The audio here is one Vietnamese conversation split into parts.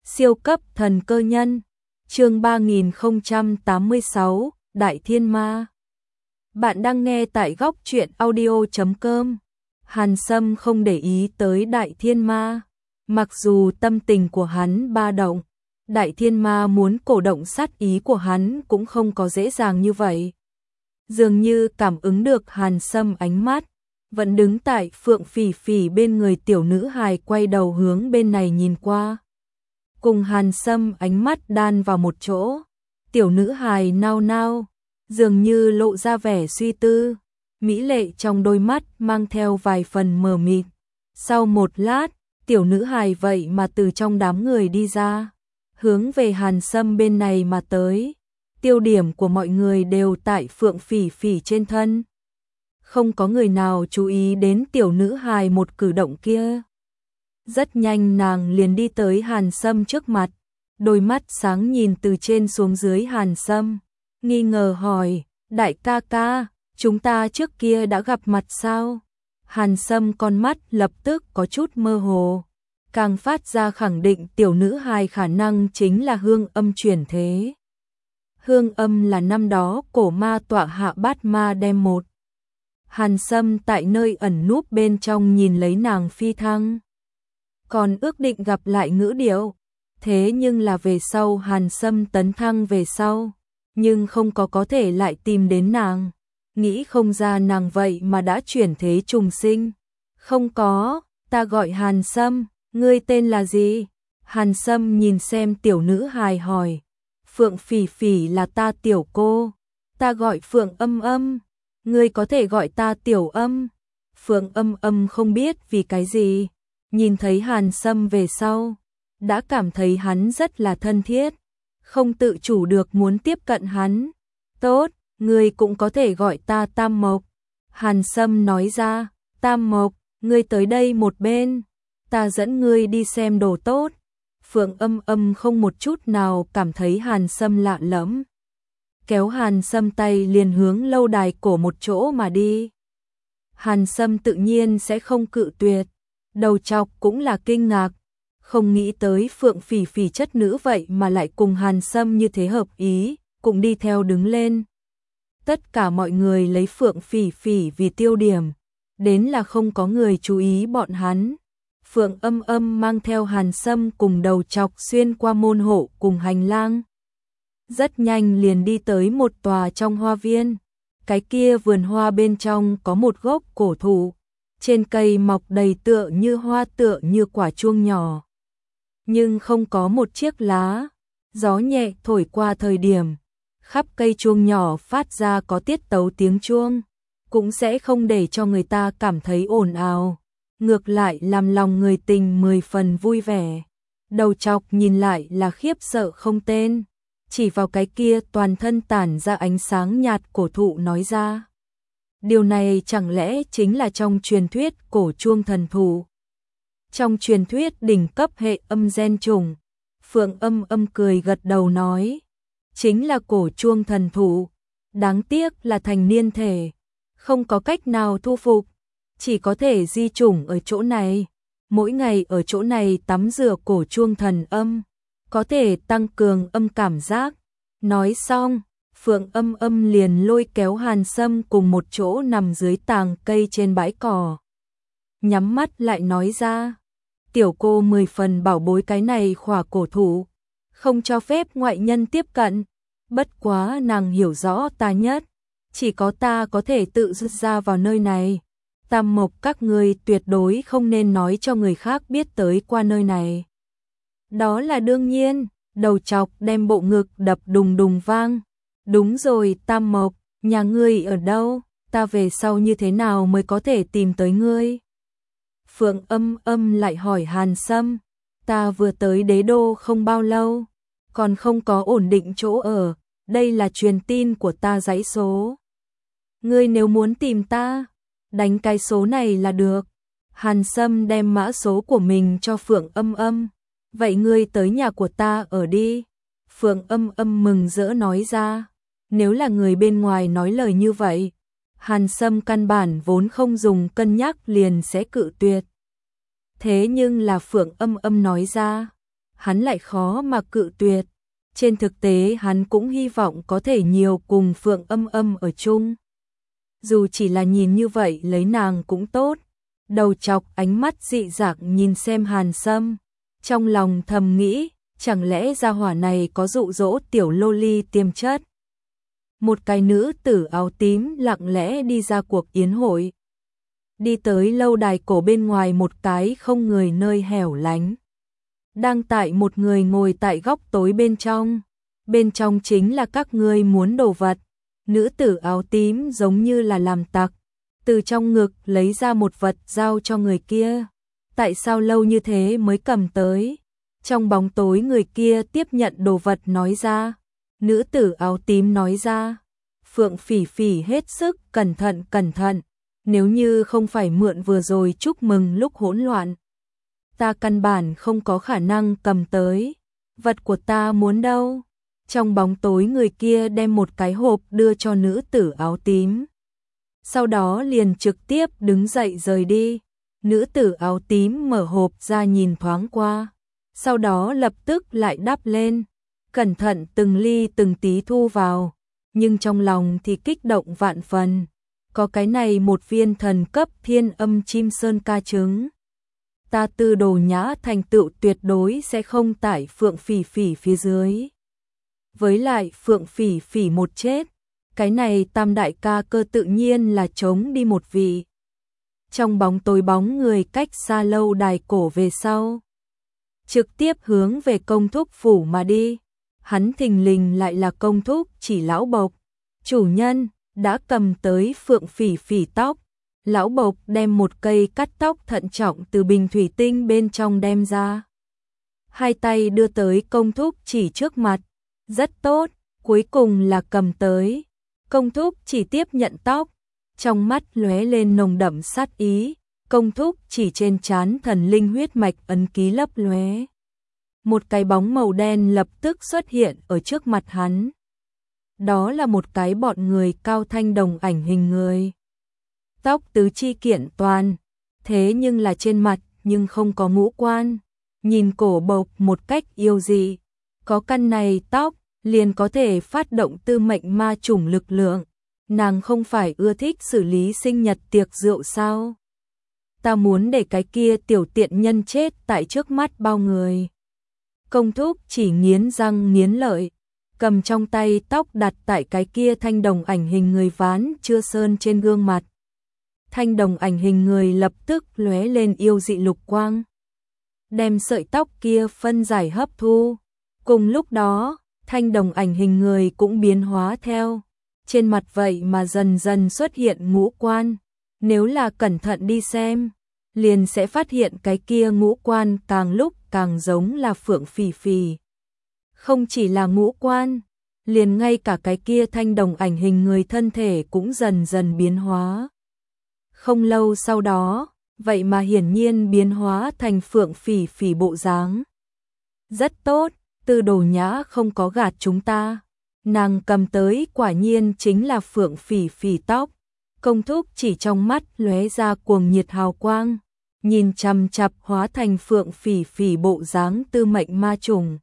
Siêu cấp thần cơ nhân, chương 3086, Đại Thiên Ma. Bạn đang nghe tại góc truyện audio.com. Hàn Sâm không để ý tới Đại Thiên Ma. Mặc dù tâm tình của hắn ba động, Đại Thiên Ma muốn cổ động sát ý của hắn cũng không có dễ dàng như vậy. Dường như cảm ứng được Hàn Sâm ánh mắt, vẫn đứng tại Phượng Phỉ Phỉ bên người tiểu nữ hài quay đầu hướng bên này nhìn qua. Cùng Hàn Sâm ánh mắt đan vào một chỗ, tiểu nữ hài nao nao, dường như lộ ra vẻ suy tư, mỹ lệ trong đôi mắt mang theo vài phần mờ mịt. Sau một lát, tiểu nữ hài vậy mà từ trong đám người đi ra, hướng về Hàn Sâm bên này mà tới. Tiêu điểm của mọi người đều tại Phượng Phỉ Phỉ trên thân. Không có người nào chú ý đến tiểu nữ hài một cử động kia. Rất nhanh nàng liền đi tới Hàn Sâm trước mặt, đôi mắt sáng nhìn từ trên xuống dưới Hàn Sâm, nghi ngờ hỏi, đại ca ca, chúng ta trước kia đã gặp mặt sao? Hàn Sâm con mắt lập tức có chút mơ hồ, càng phát ra khẳng định tiểu nữ hài khả năng chính là Hương Âm chuyển thế. Hương Âm là năm đó cổ ma tọa hạ bát ma đem một. Hàn Sâm tại nơi ẩn núp bên trong nhìn lấy nàng phi thăng, còn ước định gặp lại Ngữ Điệu. Thế nhưng là về sau Hàn Sâm tấn thăng về sau, nhưng không có thể lại tìm đến nàng. Nghĩ không ra nàng vậy mà đã chuyển thế trùng sinh. Không có, ta gọi Hàn Sâm, ngươi tên là gì? Hàn Sâm nhìn xem tiểu nữ hài hỏi. Phượng Phỉ Phỉ là ta tiểu cô, ta gọi Phượng Âm Âm, ngươi có thể gọi ta tiểu Âm. Phượng Âm Âm không biết vì cái gì, nhìn thấy Hàn Sâm về sau, đã cảm thấy hắn rất là thân thiết, không tự chủ được muốn tiếp cận hắn. Tốt, ngươi cũng có thể gọi ta Tam Mộc. Hàn Sâm nói ra, Tam Mộc, ngươi tới đây một bên, ta dẫn ngươi đi xem đồ tốt. Phượng Âm Âm không một chút nào cảm thấy Hàn Sâm lạ lẫm, kéo Hàn Sâm tay liền hướng lâu đài cổ một chỗ mà đi. Hàn Sâm tự nhiên sẽ không cự tuyệt, đầu chọc cũng là kinh ngạc, không nghĩ tới Phượng Phỉ Phỉ chất nữ vậy mà lại cùng Hàn Sâm như thế hợp ý, cũng đi theo đứng lên. Tất cả mọi người lấy Phượng Phỉ Phỉ vì tiêu điểm, đến là không có người chú ý bọn hắn. Phượng Âm Âm mang theo Hàn Sâm cùng đầu chọc xuyên qua môn hộ cùng hành lang. Rất nhanh liền đi tới một tòa trong hoa viên. Cái kia vườn hoa bên trong có một gốc cổ thụ, trên cây mọc đầy tựa như hoa tựa như quả chuông nhỏ, nhưng không có một chiếc lá. Gió nhẹ thổi qua thời điểm, khắp cây chuông nhỏ phát ra có tiết tấu tiếng chuông, cũng sẽ không để cho người ta cảm thấy ồn ào, ngược lại làm lòng người tình 10 phần vui vẻ. Đầu chọc nhìn lại là khiếp sợ không tên, chỉ vào cái kia toàn thân tản ra ánh sáng nhạt cổ thụ nói ra. Điều này chẳng lẽ chính là trong truyền thuyết cổ chuông thần thụ? Trong truyền thuyết đỉnh cấp hệ âm gen trùng. Phượng Âm Âm cười gật đầu nói, chính là cổ chuông thần thụ, đáng tiếc là thành niên thể, không có cách nào thu phục, chỉ có thể di chủng ở chỗ này, mỗi ngày ở chỗ này tắm rửa cổ chuông thần âm, có thể tăng cường âm cảm giác. Nói xong, Phượng Âm Âm liền lôi kéo Hàn Sâm cùng một chỗ nằm dưới tàng cây trên bãi cỏ. Nhắm mắt lại nói ra, tiểu cô 10 phần bảo bối cái này khỏa cổ thụ, không cho phép ngoại nhân tiếp cận, bất quá nàng hiểu rõ ta nhất, chỉ có ta có thể tự rút ra vào nơi này. Tam Mộc các ngươi tuyệt đối không nên nói cho người khác biết tới qua nơi này. Đó là đương nhiên, đầu chọc đem bộ ngực đập đùng đùng vang. Đúng rồi Tam Mộc, nhà ngươi ở đâu, ta về sau như thế nào mới có thể tìm tới ngươi? Phượng Âm Âm lại hỏi Hàn Sâm, ta vừa tới đế đô không bao lâu, còn không có ổn định chỗ ở, đây là truyền tin của ta dãy số. Ngươi nếu muốn tìm ta, đánh cái số này là được. Hàn Sâm đem mã số của mình cho Phượng Âm Âm, vậy ngươi tới nhà của ta ở đi. Phượng Âm Âm mừng rỡ nói ra, nếu là người bên ngoài nói lời như vậy, Hàn Sâm căn bản vốn không dùng cân nhắc liền sẽ cự tuyệt. Thế nhưng là Phượng Âm Âm nói ra, hắn lại khó mà cự tuyệt. Trên thực tế hắn cũng hy vọng có thể nhiều cùng Phượng Âm Âm ở chung. Dù chỉ là nhìn như vậy lấy nàng cũng tốt. Đầu chọc ánh mắt dị dạng nhìn xem Hàn Sâm, trong lòng thầm nghĩ, chẳng lẽ gia hỏa này có dụ dỗ tiểu loli tiềm chất. Một cái nữ tử áo tím lặng lẽ đi ra cuộc yến hội. Đi tới lâu đài cổ bên ngoài một cái không người nơi hẻo lánh. Đang tại một người ngồi tại góc tối bên trong. Bên trong chính là các ngươi muốn đồ vật. Nữ tử áo tím giống như là làm tặc. Từ trong ngực lấy ra một vật giao cho người kia. Tại sao lâu như thế mới cầm tới? Trong bóng tối người kia tiếp nhận đồ vật nói ra. Nữ tử áo tím nói ra. Phượng Phỉ Phỉ hết sức cẩn thận. Nếu như không phải mượn vừa rồi chúc mừng lúc hỗn loạn, ta căn bản không có khả năng cầm tới. Vật của ta muốn đâu? Trong bóng tối người kia đem một cái hộp đưa cho nữ tử áo tím. Sau đó liền trực tiếp đứng dậy rời đi. Nữ tử áo tím mở hộp ra nhìn thoáng qua. Sau đó lập tức lại đắp lên. Cẩn thận từng ly từng tí thu vào. Nhưng trong lòng thì kích động vạn phần. Có cái này một viên thần cấp thiên âm chim sơn ca trứng. Ta Tư Đồ Nhã thành tựu tuyệt đối sẽ không tải Phượng Phỉ Phỉ phía dưới. Với lại Phượng Phỉ Phỉ một chết, cái này tam đại ca cơ tự nhiên là trống đi một vị. Trong bóng tối bóng người cách xa lâu đài cổ về sau. Trực tiếp hướng về công thúc phủ mà đi. Hắn thình lình lại là công thúc chỉ lão bộc. Chủ nhân đã cầm tới Phượng Phỉ Phỉ tóc. Lão bộc đem một cây cắt tóc thận trọng từ bình thủy tinh bên trong đem ra. Hai tay đưa tới công thúc chỉ trước mặt. Rất tốt, cuối cùng là cầm tới. Công thúc chỉ tiếp nhận tóc. Trong mắt lóe lên nồng đậm sát ý. Công thúc chỉ trên trán thần linh huyết mạch ấn ký lấp lóe. Một cái bóng màu đen lập tức xuất hiện ở trước mặt hắn. Đó là một cái bọn người cao thanh đồng ảnh hình người. Tóc tứ chi kiện toàn, thế nhưng là trên mặt nhưng không có ngũ quan. Nhìn cổ bộc một cách yêu dị. Có căn này tóc liền có thể phát động tư mệnh ma chủng lực lượng. Nàng không phải ưa thích xử lý sinh nhật tiệc rượu sao? Ta muốn để cái kia tiểu tiện nhân chết tại trước mắt bao người. Công thúc chỉ nghiến răng nghiến lợi, cầm trong tay tóc đặt tại cái kia thanh đồng ảnh hình người ván chưa sơn trên gương mặt. Thanh đồng ảnh hình người lập tức lóe lên yêu dị lục quang, đem sợi tóc kia phân giải hấp thu. Cùng lúc đó, thanh đồng ảnh hình người cũng biến hóa theo. Trên mặt vậy mà dần dần xuất hiện ngũ quan. Nếu là cẩn thận đi xem, liền sẽ phát hiện cái kia ngũ quan càng lúc càng giống là Phượng Phỉ Phỉ. Không chỉ là ngũ quan, liền ngay cả cái kia thanh đồng ảnh hình người thân thể cũng dần dần biến hóa. Không lâu sau đó, vậy mà hiển nhiên biến hóa thành Phượng Phỉ Phỉ bộ dáng. Rất tốt, Tư Đồ Nhã không có gạt chúng ta. Nàng cầm tới quả nhiên chính là Phượng Phỉ Phỉ tóc. Công thúc chỉ trong mắt lóe ra cuồng nhiệt hào quang, nhìn chằm chằm hóa thành Phượng Phỉ Phỉ bộ dáng tư mệnh ma trùng.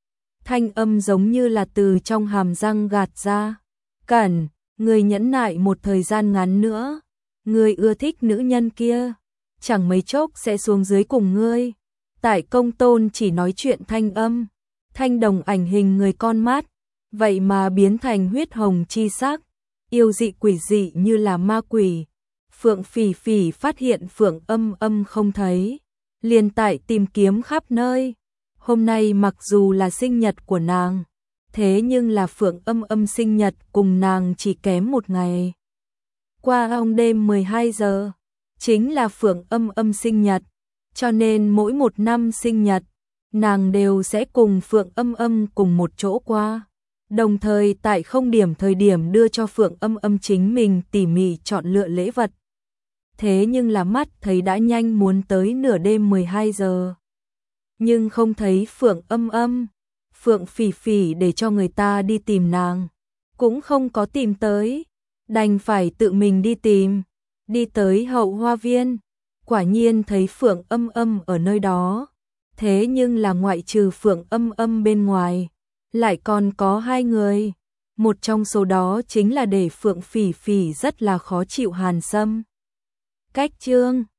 Thanh âm giống như là từ trong hàm răng gạt ra. Cẩn, người nhẫn nại một thời gian ngắn nữa. Ngươi ưa thích nữ nhân kia, chẳng mấy chốc sẽ xuống dưới cùng ngươi. Tại công tôn chỉ nói chuyện thanh âm, thanh đồng ảnh hình người con mắt, vậy mà biến thành huyết hồng chi sắc, yêu dị quỷ dị như là ma quỷ. Phượng Phỉ Phỉ phát hiện Phượng Âm Âm không thấy, liền tại tìm kiếm khắp nơi. Hôm nay mặc dù là sinh nhật của nàng, thế nhưng là Phượng Âm Âm sinh nhật cùng nàng chỉ kém một ngày. Qua ông đêm 12 giờ, chính là Phượng Âm Âm sinh nhật, cho nên mỗi một năm sinh nhật, nàng đều sẽ cùng Phượng Âm Âm cùng một chỗ qua. Đồng thời tại không điểm thời điểm đưa cho Phượng Âm Âm chính mình tỉ mỉ chọn lựa lễ vật. Thế nhưng là mắt thấy đã nhanh muốn tới nửa đêm 12 giờ. Nhưng không thấy Phượng Âm Âm. Phượng Phỉ Phỉ để cho người ta đi tìm nàng, cũng không có tìm tới, đành phải tự mình đi tìm. Đi tới hậu hoa viên, quả nhiên thấy Phượng Âm Âm ở nơi đó. Thế nhưng là ngoại trừ Phượng Âm Âm bên ngoài, lại còn có hai người. Một trong số đó chính là để Phượng Phỉ Phỉ rất là khó chịu Hàn Sâm. Cách Chương